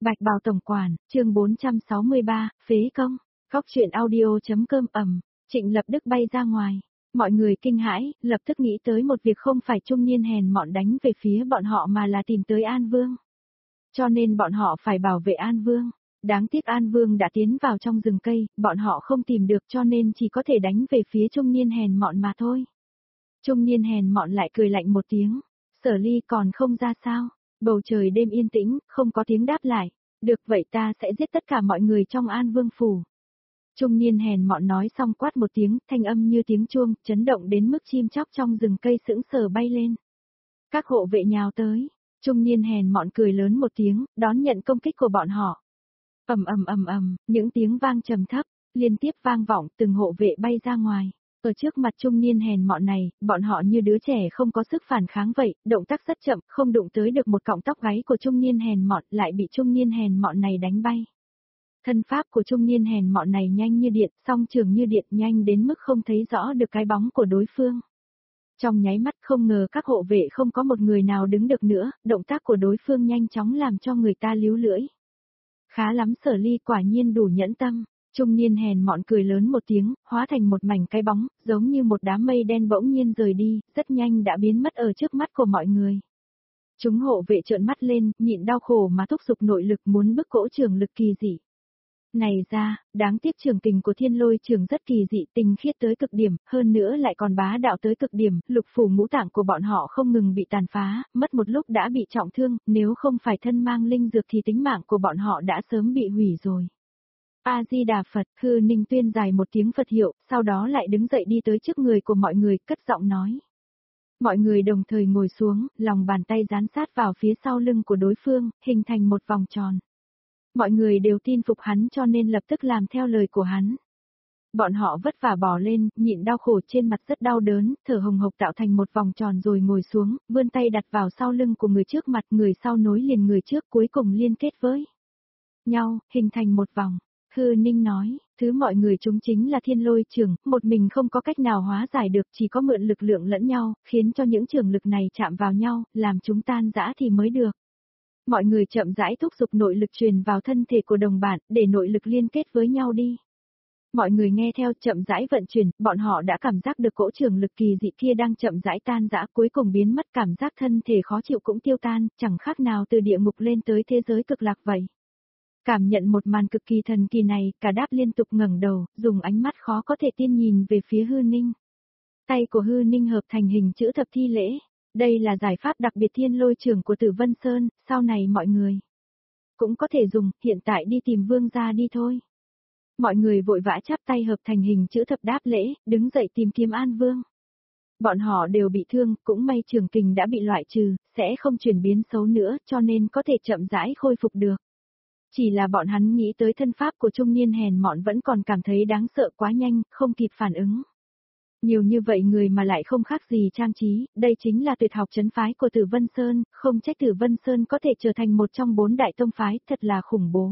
Bạch Bào Tổng Quản, chương 463, Phế Công, Cóc truyện audio.com ầm, Trịnh Lập Đức bay ra ngoài. Mọi người kinh hãi, lập tức nghĩ tới một việc không phải trung niên hèn mọn đánh về phía bọn họ mà là tìm tới An Vương. Cho nên bọn họ phải bảo vệ An Vương. Đáng tiếc An Vương đã tiến vào trong rừng cây, bọn họ không tìm được cho nên chỉ có thể đánh về phía trung niên hèn mọn mà thôi. Trung niên hèn mọn lại cười lạnh một tiếng. Sở Ly còn không ra sao? Bầu trời đêm yên tĩnh, không có tiếng đáp lại. Được vậy ta sẽ giết tất cả mọi người trong An Vương Phủ. Trung niên hèn mọn nói xong quát một tiếng, thanh âm như tiếng chuông, chấn động đến mức chim chóc trong rừng cây sững sờ bay lên. Các hộ vệ nhào tới. Trung niên hèn mọn cười lớn một tiếng, đón nhận công kích của bọn họ. Ầm, những tiếng vang trầm thấp, liên tiếp vang vọng, từng hộ vệ bay ra ngoài. Ở trước mặt trung niên hèn mọn này, bọn họ như đứa trẻ không có sức phản kháng vậy, động tác rất chậm, không đụng tới được một cọng tóc gáy của trung niên hèn mọn, lại bị trung niên hèn mọn này đánh bay. Thân pháp của trung niên hèn mọn này nhanh như điện, song trường như điện, nhanh đến mức không thấy rõ được cái bóng của đối phương. Trong nháy mắt không ngờ các hộ vệ không có một người nào đứng được nữa, động tác của đối phương nhanh chóng làm cho người ta líu lưỡi. Khá lắm Sở Ly, quả nhiên đủ nhẫn tâm. Trung niên hèn mọn cười lớn một tiếng, hóa thành một mảnh cái bóng, giống như một đám mây đen bỗng nhiên rời đi, rất nhanh đã biến mất ở trước mắt của mọi người. Chúng hộ vệ trợn mắt lên, nhịn đau khổ mà thúc giục nội lực muốn bức cỗ trường lực kỳ dị. Này ra, đáng tiếc trường kình của Thiên Lôi Trường rất kỳ dị, tinh khiết tới cực điểm, hơn nữa lại còn bá đạo tới cực điểm, lục phủ ngũ tạng của bọn họ không ngừng bị tàn phá, mất một lúc đã bị trọng thương, nếu không phải thân mang linh dược thì tính mạng của bọn họ đã sớm bị hủy rồi. A-di-đà Phật, Hư Ninh tuyên dài một tiếng Phật hiệu, sau đó lại đứng dậy đi tới trước người của mọi người, cất giọng nói. Mọi người đồng thời ngồi xuống, lòng bàn tay dán sát vào phía sau lưng của đối phương, hình thành một vòng tròn. Mọi người đều tin phục hắn cho nên lập tức làm theo lời của hắn. Bọn họ vất vả bò lên, nhịn đau khổ trên mặt rất đau đớn, thở hồng hộc tạo thành một vòng tròn rồi ngồi xuống, vươn tay đặt vào sau lưng của người trước mặt, người sau nối liền người trước cuối cùng liên kết với nhau, hình thành một vòng. Hư Ninh nói, thứ mọi người chúng chính là Thiên Lôi Trường, một mình không có cách nào hóa giải được, chỉ có mượn lực lượng lẫn nhau, khiến cho những trường lực này chạm vào nhau, làm chúng tan rã thì mới được. Mọi người chậm rãi thúc giục nội lực truyền vào thân thể của đồng bạn, để nội lực liên kết với nhau đi. Mọi người nghe theo chậm rãi vận chuyển, bọn họ đã cảm giác được cỗ trường lực kỳ dị kia đang chậm rãi tan rã, cuối cùng biến mất, cảm giác thân thể khó chịu cũng tiêu tan, chẳng khác nào từ địa ngục lên tới thế giới cực lạc vậy. Cảm nhận một màn cực kỳ thần kỳ này, cả đáp liên tục ngẩng đầu, dùng ánh mắt khó có thể tin nhìn về phía Hư Ninh. Tay của Hư Ninh hợp thành hình chữ thập thi lễ. Đây là giải pháp đặc biệt Thiên Lôi Trường của Tử Vân Sơn, sau này mọi người cũng có thể dùng, hiện tại đi tìm Vương gia đi thôi. Mọi người vội vã chắp tay hợp thành hình chữ thập đáp lễ, đứng dậy tìm kiếm An Vương. Bọn họ đều bị thương, cũng may trường kình đã bị loại trừ, sẽ không chuyển biến xấu nữa cho nên có thể chậm rãi khôi phục được. Chỉ là bọn hắn nghĩ tới thân pháp của trung niên hèn mọn vẫn còn cảm thấy đáng sợ quá nhanh, không kịp phản ứng. Nhiều như vậy người mà lại không khác gì trang trí, đây chính là tuyệt học trấn phái của Tử Vân Sơn, không trách Tử Vân Sơn có thể trở thành một trong 4 đại tông phái, thật là khủng bố.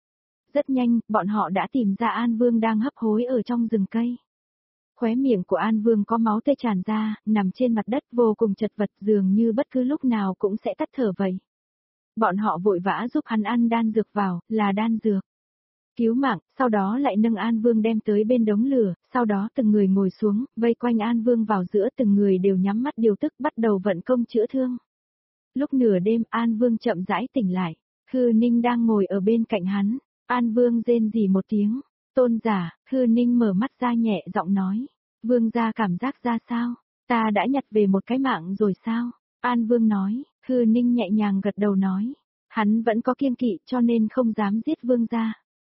Rất nhanh, bọn họ đã tìm ra An Vương đang hấp hối ở trong rừng cây. Khóe miệng của An Vương có máu tươi tràn ra, nằm trên mặt đất vô cùng chật vật, dường như bất cứ lúc nào cũng sẽ tắt thở vậy. Bọn họ vội vã giúp hắn ăn đan dược vào, là đan dược cứu mạng, sau đó lại nâng An Vương đem tới bên đống lửa, sau đó từng người ngồi xuống, vây quanh An Vương vào giữa, từng người đều nhắm mắt điều tức bắt đầu vận công chữa thương. Lúc nửa đêm An Vương chậm rãi tỉnh lại, Hư Ninh đang ngồi ở bên cạnh hắn, An Vương rên rỉ một tiếng, tôn giả, Hư Ninh mở mắt ra nhẹ giọng nói, Vương gia cảm giác ra sao, ta đã nhặt về một cái mạng rồi sao, An Vương nói, Hư Ninh nhẹ nhàng gật đầu nói, hắn vẫn có kiêng kỵ cho nên không dám giết Vương gia.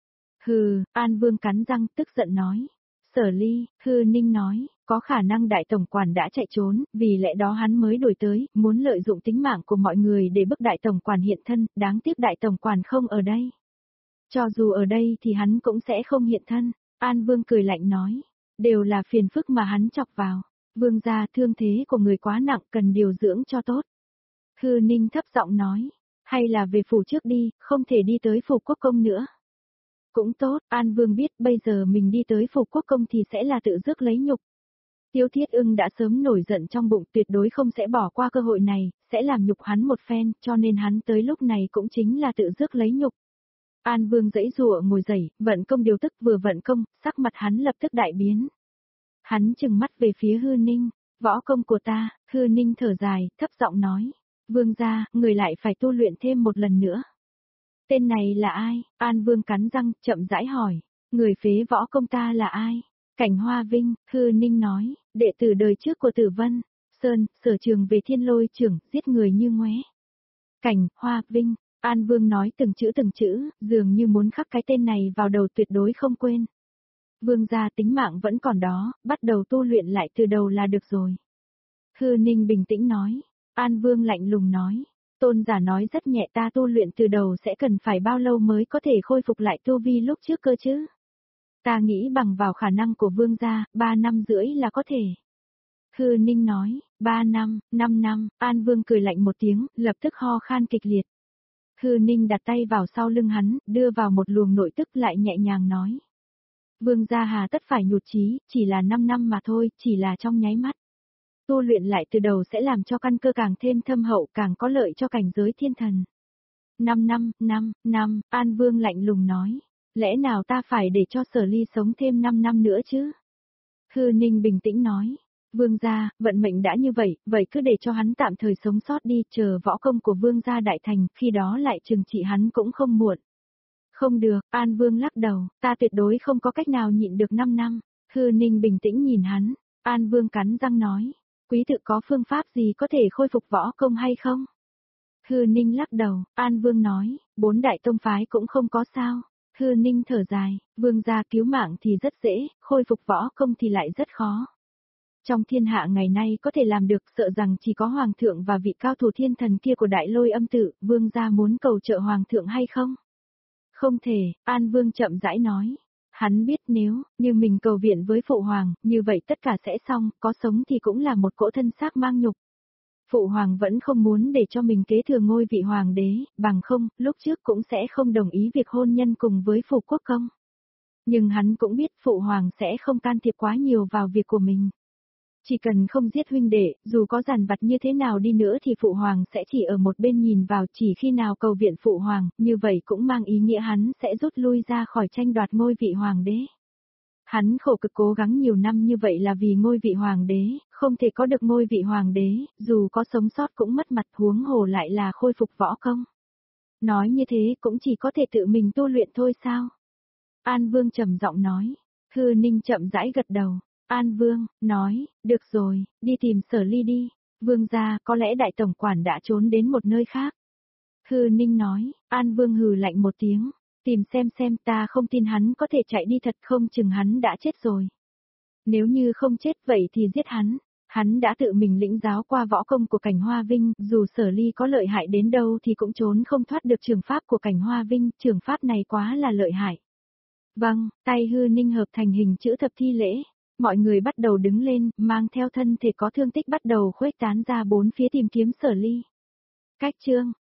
Hừ, An Vương cắn răng tức giận nói. Sở Ly, Hư Ninh nói, có khả năng đại tổng quản đã chạy trốn, vì lẽ đó hắn mới đuổi tới, muốn lợi dụng tính mạng của mọi người để bức đại tổng quản hiện thân, đáng tiếc đại tổng quản không ở đây. Cho dù ở đây thì hắn cũng sẽ không hiện thân, An Vương cười lạnh nói, đều là phiền phức mà hắn chọc vào. Vương gia, thương thế của người quá nặng, cần điều dưỡng cho tốt. Hư Ninh thấp giọng nói, hay là về phủ trước đi, không thể đi tới phủ quốc công nữa. Cũng tốt, An Vương biết bây giờ mình đi tới phủ quốc công thì sẽ là tự rước lấy nhục. Tiêu Thiết Ưng đã sớm nổi giận trong bụng, tuyệt đối không sẽ bỏ qua cơ hội này, sẽ làm nhục hắn một phen, cho nên hắn tới lúc này cũng chính là tự rước lấy nhục. An Vương giãy giụa ngồi dậy, vận công điều tức, vừa vận công, sắc mặt hắn lập tức đại biến. Hắn trừng mắt về phía Hư Ninh, võ công của ta, Hư Ninh thở dài, thấp giọng nói. Vương gia, người lại phải tu luyện thêm một lần nữa. Tên này là ai? An Vương cắn răng, chậm rãi hỏi. Người phế võ công ta là ai? Cảnh Hoa Vinh, Hư Ninh nói, đệ tử đời trước của Tử Vân, Sơn, sở trường về Thiên Lôi trưởng, giết người như ngoé. Cảnh Hoa Vinh, An Vương nói từng chữ, dường như muốn khắc cái tên này vào đầu tuyệt đối không quên. Vương gia tính mạng vẫn còn đó, bắt đầu tu luyện lại từ đầu là được rồi. Hư Ninh bình tĩnh nói. An Vương lạnh lùng nói. Tôn giả nói rất nhẹ, ta tu luyện từ đầu sẽ cần phải bao lâu mới có thể khôi phục lại tu vi lúc trước cơ chứ? Ta nghĩ bằng vào khả năng của vương gia, 3 năm rưỡi là có thể. Hư Ninh nói, 3 năm, 5 năm, An Vương cười lạnh một tiếng, lập tức ho khan kịch liệt. Hư Ninh đặt tay vào sau lưng hắn, đưa vào một luồng nội tức lại nhẹ nhàng nói. Vương gia hà tất phải nhụt chí, chỉ là 5 năm mà thôi, chỉ là trong nháy mắt. Tu luyện lại từ đầu sẽ làm cho căn cơ càng thêm thâm hậu, càng có lợi cho cảnh giới thiên thần. 5 năm, An Vương lạnh lùng nói. Lẽ nào ta phải để cho Sở Ly sống thêm 5 năm nữa chứ? Hư Ninh bình tĩnh nói. Vương gia, vận mệnh đã như vậy, vậy cứ để cho hắn tạm thời sống sót đi, chờ võ công của vương gia đại thành, khi đó lại trừng trị hắn cũng không muộn. Không được, An Vương lắc đầu, ta tuyệt đối không có cách nào nhịn được 5 năm. Hư Ninh bình tĩnh nhìn hắn, An Vương cắn răng nói. Quý tự có phương pháp gì có thể khôi phục võ công hay không? Hư Ninh lắc đầu, An Vương nói, 4 đại tông phái cũng không có sao. Hư Ninh thở dài, vương gia cứu mạng thì rất dễ, khôi phục võ công thì lại rất khó. Trong thiên hạ ngày nay có thể làm được, sợ rằng chỉ có hoàng thượng và vị cao thủ thiên thần kia của Đại Lôi Âm Tự, vương gia muốn cầu trợ hoàng thượng hay không? Không thể, An Vương chậm rãi nói. Hắn biết nếu như mình cầu viện với phụ hoàng, như vậy tất cả sẽ xong, có sống thì cũng là một cỗ thân xác mang nhục. Phụ hoàng vẫn không muốn để cho mình kế thừa ngôi vị hoàng đế, bằng không, lúc trước cũng sẽ không đồng ý việc hôn nhân cùng với Phủ Quốc Công. Nhưng hắn cũng biết phụ hoàng sẽ không can thiệp quá nhiều vào việc của mình. Chỉ cần không giết huynh đệ, dù có giàn vặt như thế nào đi nữa thì phụ hoàng sẽ chỉ ở một bên nhìn vào, chỉ khi nào cầu viện phụ hoàng, như vậy cũng mang ý nghĩa hắn sẽ rút lui ra khỏi tranh đoạt ngôi vị hoàng đế. Hắn khổ cực cố gắng nhiều năm như vậy là vì ngôi vị hoàng đế, không thể có được ngôi vị hoàng đế, dù có sống sót cũng mất mặt, huống hồ lại là khôi phục võ công. Nói như thế cũng chỉ có thể tự mình tu luyện thôi sao? An Vương trầm giọng nói. Hư Ninh chậm rãi gật đầu. An Vương, nói, được rồi, đi tìm Sở Ly đi. Vương gia, có lẽ đại tổng quản đã trốn đến một nơi khác. Hư Ninh nói, An Vương hừ lạnh một tiếng. Tìm xem, ta không tin hắn có thể chạy đi thật, không chừng hắn đã chết rồi. Nếu như không chết vậy thì giết hắn. Hắn đã tự mình lĩnh giáo qua võ công của Cảnh Hoa Vinh, dù Sở Ly có lợi hại đến đâu thì cũng trốn không thoát được trường pháp của Cảnh Hoa Vinh, trường pháp này quá là lợi hại. Vâng, tay Hư Ninh hợp thành hình chữ thập thi lễ. Mọi người bắt đầu đứng lên, mang theo thân thể có thương tích bắt đầu khuếch tán ra bốn phía tìm kiếm Sở Ly. Cách chương